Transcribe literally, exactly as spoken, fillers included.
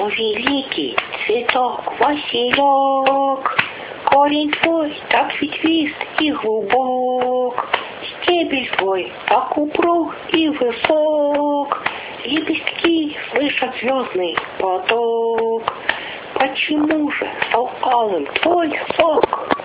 О, великий цветок Василек, корень твой так ветвист и глубок, стебель твой так упруг и высок, лепестки слышат звездный поток. Почему же стал алым твой сок?